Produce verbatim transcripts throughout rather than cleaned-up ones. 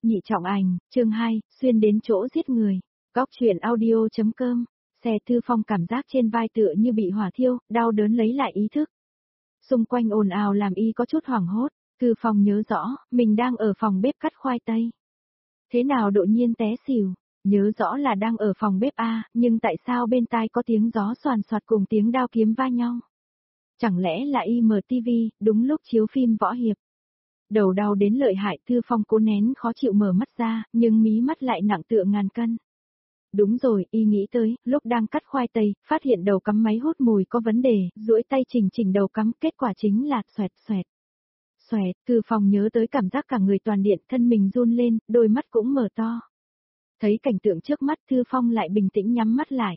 Nhị trọng ảnh, chương hai, xuyên đến chỗ giết người. Góc truyện audio.com, xe Thư Phong cảm giác trên vai tựa như bị hỏa thiêu, đau đớn lấy lại ý thức. Xung quanh ồn ào làm y có chút hoảng hốt, Thư Phong nhớ rõ, mình đang ở phòng bếp cắt khoai tây. Thế nào đột nhiên té xỉu, nhớ rõ là đang ở phòng bếp A, nhưng tại sao bên tai có tiếng gió xoàn xoạt cùng tiếng đao kiếm va nhau? Chẳng lẽ là y mở tivi, đúng lúc chiếu phim võ hiệp? Đầu đau đến lợi hại, Thư Phong cố nén khó chịu mở mắt ra, nhưng mí mắt lại nặng tựa ngàn cân. Đúng rồi, y nghĩ tới, lúc đang cắt khoai tây, phát hiện đầu cắm máy hút mùi có vấn đề, duỗi tay chỉnh chỉnh đầu cắm, kết quả chính là xoẹt xoẹt. Xoẹt, Thư Phong nhớ tới cảm giác cả người toàn điện, thân mình run lên, đôi mắt cũng mở to. Thấy cảnh tượng trước mắt, Thư Phong lại bình tĩnh nhắm mắt lại.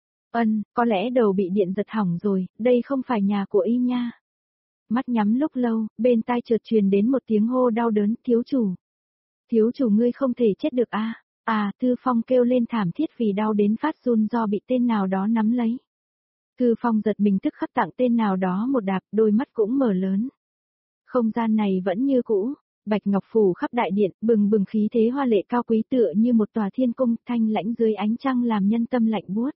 Ân, có lẽ đầu bị điện giật hỏng rồi, đây không phải nhà của y nha. Mắt nhắm lúc lâu, bên tai chợt truyền đến một tiếng hô đau đớn, thiếu chủ. Thiếu chủ ngươi không thể chết được a. À? à, Thư Phong kêu lên thảm thiết vì đau đến phát run do bị tên nào đó nắm lấy. Thư Phong giật mình tức khắc tặng tên nào đó một đạp, đôi mắt cũng mở lớn. Không gian này vẫn như cũ, bạch ngọc phủ khắp đại điện, bừng bừng khí thế hoa lệ cao quý tựa như một tòa thiên cung, thanh lãnh dưới ánh trăng làm nhân tâm lạnh buốt.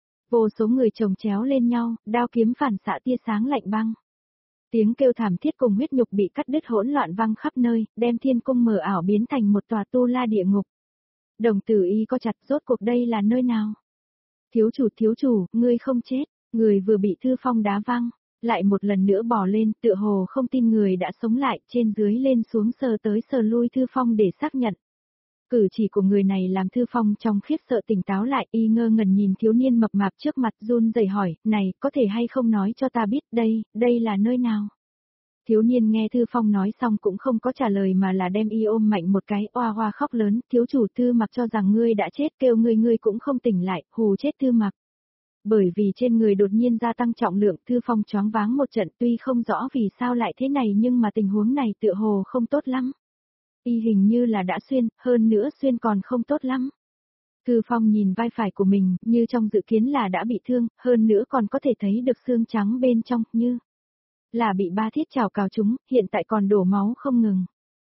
Vô số người chồng chéo lên nhau, đao kiếm phản xạ tia sáng lạnh băng. Tiếng kêu thảm thiết cùng huyết nhục bị cắt đứt hỗn loạn vang khắp nơi, đem thiên cung mờ ảo biến thành một tòa tu la địa ngục. Đồng tử y co chặt, rốt cuộc đây là nơi nào? Thiếu chủ thiếu chủ, ngươi không chết, người vừa bị Thư Phong đá văng, lại một lần nữa bò lên, tựa hồ không tin người đã sống lại, trên dưới lên xuống sờ tới sờ lui Thư Phong để xác nhận. Cử chỉ của người này làm Thư Phong trong khiếp sợ tỉnh táo lại, y ngơ ngẩn nhìn thiếu niên mập mạp trước mặt run rẩy hỏi, này, có thể hay không nói cho ta biết, đây, đây là nơi nào? Thiếu niên nghe Thư Phong nói xong cũng không có trả lời mà là đem y ôm mạnh một cái, oa oa khóc lớn, thiếu chủ Thư Mặc cho rằng ngươi đã chết, kêu ngươi ngươi cũng không tỉnh lại, hù chết Thư Mặc. Bởi vì trên người đột nhiên gia tăng trọng lượng, Thư Phong choáng váng một trận, tuy không rõ vì sao lại thế này nhưng mà tình huống này tựa hồ không tốt lắm. Y hình như là đã xuyên, hơn nữa xuyên còn không tốt lắm. Thư Phong nhìn vai phải của mình, như trong dự kiến là đã bị thương, hơn nữa còn có thể thấy được xương trắng bên trong, như là bị ba thiết chảo cào trúng, hiện tại còn đổ máu không ngừng.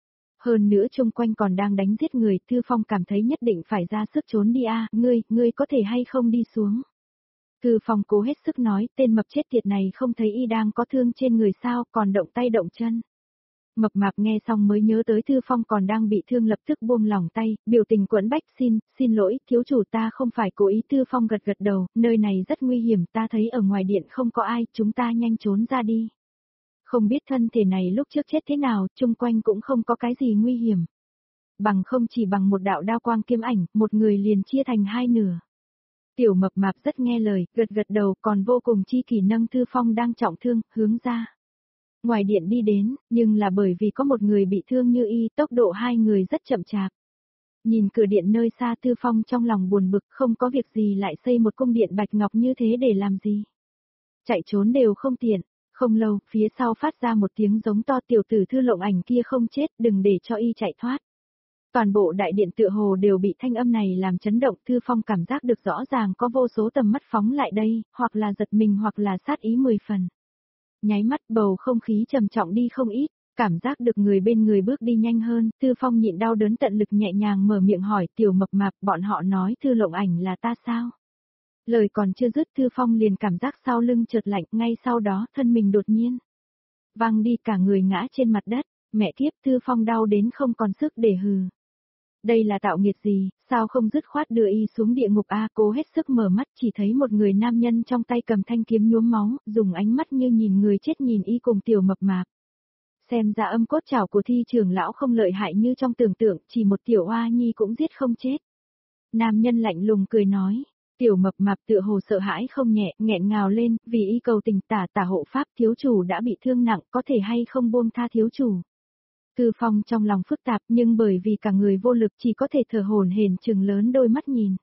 Hơn nữa chung quanh còn đang đánh giết người, Thư Phong cảm thấy nhất định phải ra sức trốn đi a, ngươi, ngươi có thể hay không đi xuống. Thư Phong cố hết sức nói, tên mập chết tiệt này không thấy y đang có thương trên người sao, còn động tay động chân. Mập mạp nghe xong mới nhớ tới Thư Phong còn đang bị thương lập tức buông lỏng tay, biểu tình quẫn bách xin, xin lỗi, thiếu chủ ta không phải cố ý. Thư Phong gật gật đầu, nơi này rất nguy hiểm, ta thấy ở ngoài điện không có ai, chúng ta nhanh trốn ra đi. Không biết thân thể này lúc trước chết thế nào, chung quanh cũng không có cái gì nguy hiểm. Bằng không chỉ bằng một đạo đao quang kiếm ảnh, một người liền chia thành hai nửa. Tiểu mập mạp rất nghe lời, gật gật đầu còn vô cùng chi kỷ nâng Thư Phong đang trọng thương, hướng ra. Ngoài điện đi đến, nhưng là bởi vì có một người bị thương như y, tốc độ hai người rất chậm chạp. Nhìn cửa điện nơi xa, Thư Phong trong lòng buồn bực, không có việc gì lại xây một cung điện bạch ngọc như thế để làm gì. Chạy trốn đều không tiện, không lâu, phía sau phát ra một tiếng giống to, tiểu tử Thư Lộng Ảnh kia không chết, đừng để cho y chạy thoát. Toàn bộ đại điện tựa hồ đều bị thanh âm này làm chấn động, Thư Phong cảm giác được rõ ràng có vô số tầm mắt phóng lại đây, hoặc là giật mình hoặc là sát ý mười phần. Nháy mắt bầu không khí trầm trọng đi không ít, cảm giác được người bên người bước đi nhanh hơn, Thư Phong nhịn đau đớn tận lực nhẹ nhàng mở miệng hỏi, tiểu mập mạp, bọn họ nói Thư Lộng Ảnh là ta sao? Lời còn chưa dứt, Thư Phong liền cảm giác sau lưng chợt lạnh, ngay sau đó thân mình đột nhiên văng đi, cả người ngã trên mặt đất, mẹ kiếp, Thư Phong đau đến không còn sức để hừ. Đây là tạo nghiệt gì, sao không dứt khoát đưa y xuống địa ngục a? Cố hết sức mở mắt chỉ thấy một người nam nhân trong tay cầm thanh kiếm nhuốm máu, dùng ánh mắt như nhìn người chết nhìn y cùng tiểu mập mạp. Xem ra âm cốt trảo của Thi trưởng lão không lợi hại như trong tưởng tượng, chỉ một tiểu oa nhi cũng giết không chết. Nam nhân lạnh lùng cười nói, tiểu mập mạp tựa hồ sợ hãi không nhẹ, nghẹn ngào lên, vì y cầu tình, tả tả hộ pháp, thiếu chủ đã bị thương nặng, có thể hay không buông tha thiếu chủ. Thư Phong trong lòng phức tạp nhưng bởi vì cả người vô lực chỉ có thể thở hổn hển trừng lớn đôi mắt nhìn.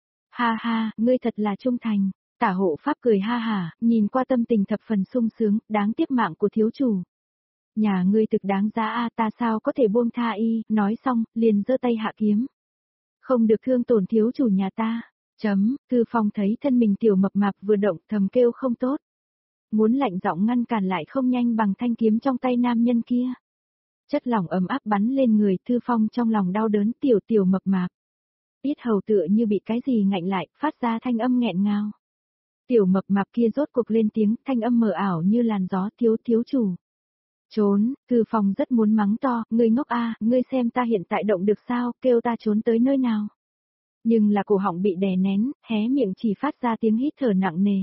Ha ha, ngươi thật là trung thành, tả hộ pháp cười ha hả, nhìn qua tâm tình thập phần sung sướng, đáng tiếc mạng của thiếu chủ. Nhà ngươi thực đáng giá a, ta sao có thể buông tha y, nói xong, liền giơ tay hạ kiếm. Không được thương tổn thiếu chủ nhà ta, chấm, Thư Phong thấy thân mình tiểu mập mạp vừa động thầm kêu không tốt. Muốn lạnh giọng ngăn cản lại không nhanh bằng thanh kiếm trong tay nam nhân kia. Chất lỏng ấm áp bắn lên người Thư Phong trong lòng đau đớn tiểu tiểu mập mạp. Yết hầu tựa như bị cái gì ngạnh lại, phát ra thanh âm nghẹn ngào. Tiểu mập mạp kia rốt cuộc lên tiếng, thanh âm mờ ảo như làn gió thiếu thiếu chủ. Trốn, Thư Phong rất muốn mắng to, ngươi ngốc a, ngươi xem ta hiện tại động được sao, kêu ta trốn tới nơi nào. Nhưng là cổ họng bị đè nén, hé miệng chỉ phát ra tiếng hít thở nặng nề.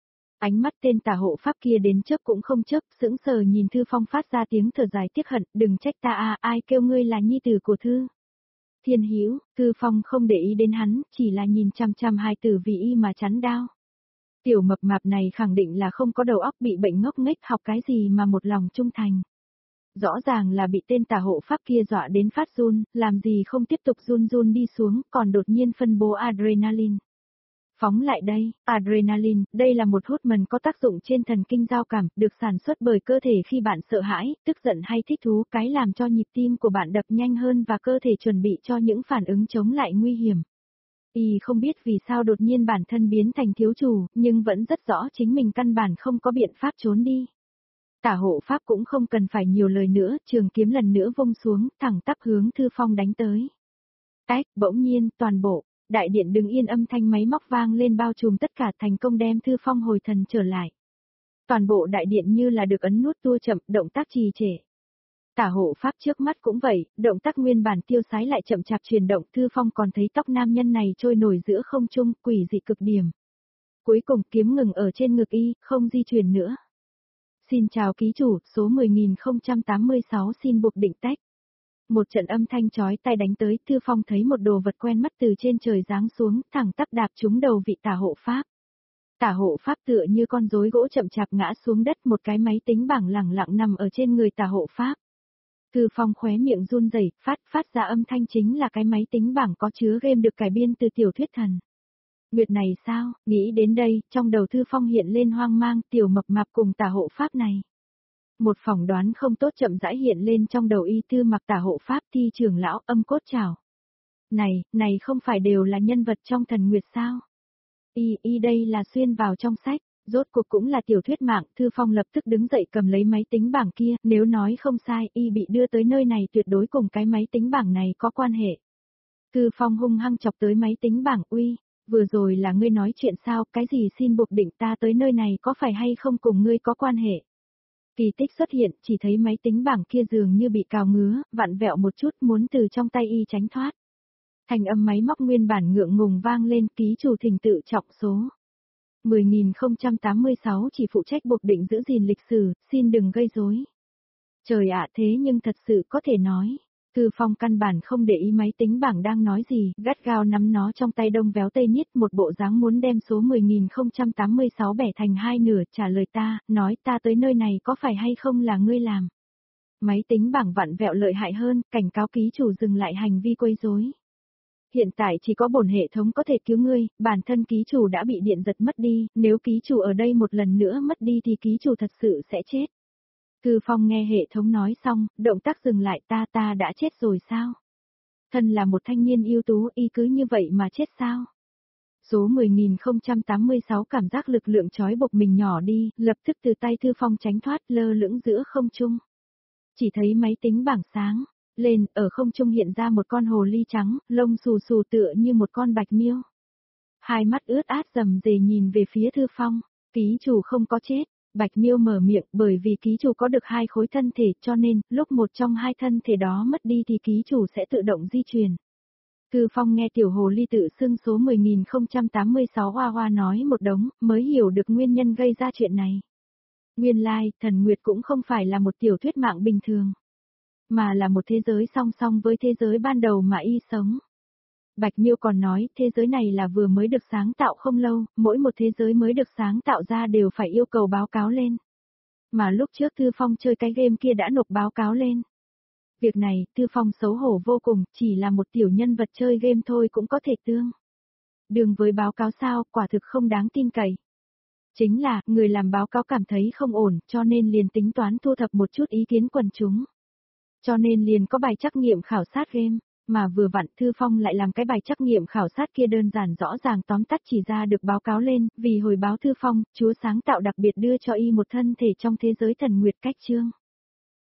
Ánh mắt tên tà hộ pháp kia đến chớp cũng không chớp, sững sờ nhìn Thư Phong phát ra tiếng thở dài tiếc hận, đừng trách ta a, ai kêu ngươi là nhi tử của Thư. Thiên Hữu, Thư Phong không để ý đến hắn, chỉ là nhìn chăm chăm hai tử vì y mà chắn đau. Tiểu mập mạp này khẳng định là không có đầu óc bị bệnh ngốc nghếch học cái gì mà một lòng trung thành. Rõ ràng là bị tên tà hộ pháp kia dọa đến phát run, làm gì không tiếp tục run run đi xuống, còn đột nhiên phân bố adrenaline. Phóng lại đây, adrenaline, đây là một hormone có tác dụng trên thần kinh giao cảm, được sản xuất bởi cơ thể khi bạn sợ hãi, tức giận hay thích thú, cái làm cho nhịp tim của bạn đập nhanh hơn và cơ thể chuẩn bị cho những phản ứng chống lại nguy hiểm. Y không biết vì sao đột nhiên bản thân biến thành thiếu chủ, nhưng vẫn rất rõ chính mình căn bản không có biện pháp trốn đi. Tả hộ pháp cũng không cần phải nhiều lời nữa, trường kiếm lần nữa vung xuống, thẳng tắp hướng Thư Phong đánh tới. Ách, bỗng nhiên, toàn bộ, đại điện đứng yên âm thanh máy móc vang lên bao trùm tất cả thành công đem Thư Phong hồi thần trở lại. Toàn bộ đại điện như là được ấn nút tua chậm, động tác trì trệ. Tả hộ pháp trước mắt cũng vậy, động tác nguyên bản tiêu sái lại chậm chạp chuyển động, Thư Phong còn thấy tóc nam nhân này trôi nổi giữa không trung, quỷ dị cực điểm. Cuối cùng kiếm ngừng ở trên ngực y, không di chuyển nữa. Xin chào ký chủ, số mười nghìn không trăm tám mươi sáu xin buộc định tách. Một trận âm thanh chói tai đánh tới, Thư Phong thấy một đồ vật quen mắt từ trên trời giáng xuống, thẳng tắp đạp trúng đầu vị tả hộ pháp. Tả hộ pháp tựa như con rối gỗ chậm chạp ngã xuống đất, một cái máy tính bảng lẳng lặng nằm ở trên người tả hộ pháp. Thư Phong khóe miệng run rẩy, phát phát ra âm thanh chính là cái máy tính bảng có chứa game được cải biên từ tiểu thuyết thần. Nguyệt này sao, nghĩ đến đây, trong đầu Thư Phong hiện lên hoang mang, tiểu mập mạp cùng tả hộ pháp này. Một phỏng đoán không tốt chậm rãi hiện lên trong đầu y Thư mặc tả hộ pháp thi trưởng lão âm cốt trảo. Này, này không phải đều là nhân vật trong thần Nguyệt sao? Y, y đây là xuyên vào trong sách, rốt cuộc cũng là tiểu thuyết mạng, Thư Phong lập tức đứng dậy cầm lấy máy tính bảng kia, nếu nói không sai, y bị đưa tới nơi này tuyệt đối cùng cái máy tính bảng này có quan hệ. Thư Phong hung hăng chọc tới máy tính bảng uy. Vừa rồi là ngươi nói chuyện sao, cái gì xin buộc định ta tới nơi này có phải hay không cùng ngươi có quan hệ. Kỳ tích xuất hiện, chỉ thấy máy tính bảng kia dường như bị cào ngứa, vặn vẹo một chút muốn từ trong tay y tránh thoát. Thành âm máy móc nguyên bản ngượng ngùng vang lên, ký chủ thỉnh tự trọng số. mười nghìn không trăm tám mươi sáu chỉ phụ trách buộc định giữ gìn lịch sử, xin đừng gây rối. Trời ạ, thế nhưng thật sự có thể nói. Thư Phong căn bản không để ý máy tính bảng đang nói gì, gắt gao nắm nó trong tay đông véo tây nhít, một bộ dáng muốn đem số mười nghìn không trăm tám mươi sáu bẻ thành hai nửa, trả lời ta, nói ta tới nơi này có phải hay không là ngươi làm. Máy tính bảng vặn vẹo lợi hại hơn, cảnh cáo ký chủ dừng lại hành vi quấy rối. Hiện tại chỉ có bổn hệ thống có thể cứu ngươi, bản thân ký chủ đã bị điện giật mất đi, nếu ký chủ ở đây một lần nữa mất đi thì ký chủ thật sự sẽ chết. Thư Phong nghe hệ thống nói xong, động tác dừng lại, ta ta đã chết rồi sao? Thân là một thanh niên ưu tú, y cứ như vậy mà chết sao? Số mười nghìn không trăm tám mươi sáu cảm giác lực lượng trói buộc mình nhỏ đi, lập tức từ tay Thư Phong tránh thoát, lơ lửng giữa không trung. Chỉ thấy máy tính bảng sáng lên, ở không trung hiện ra một con hồ ly trắng, lông xù xù tựa như một con bạch miêu. Hai mắt ướt át rầm rề nhìn về phía Thư Phong, ký chủ không có chết. Bạch Miêu mở miệng, bởi vì ký chủ có được hai khối thân thể, cho nên, lúc một trong hai thân thể đó mất đi thì ký chủ sẽ tự động di chuyển. Thư Phong nghe tiểu hồ ly tự xưng số mười nghìn không trăm tám mươi sáu hoa hoa nói một đống, mới hiểu được nguyên nhân gây ra chuyện này. Nguyên lai, thần Nguyệt cũng không phải là một tiểu thuyết mạng bình thường, mà là một thế giới song song với thế giới ban đầu mà y sống. Bạch Miêu còn nói, thế giới này là vừa mới được sáng tạo không lâu, mỗi một thế giới mới được sáng tạo ra đều phải yêu cầu báo cáo lên. Mà lúc trước Thư Phong chơi cái game kia đã nộp báo cáo lên. Việc này, Thư Phong xấu hổ vô cùng, chỉ là một tiểu nhân vật chơi game thôi cũng có thể tương. Đường với báo cáo sao, quả thực không đáng tin cậy. Chính là, người làm báo cáo cảm thấy không ổn, cho nên liền tính toán thu thập một chút ý kiến quần chúng. Cho nên liền có bài trắc nghiệm khảo sát game. Mà vừa vặn Thư Phong lại làm cái bài trắc nghiệm khảo sát kia đơn giản rõ ràng tóm tắt chỉ ra được báo cáo lên, vì hồi báo Thư Phong, Chúa sáng tạo đặc biệt đưa cho y một thân thể trong thế giới thần Nguyệt cách chương.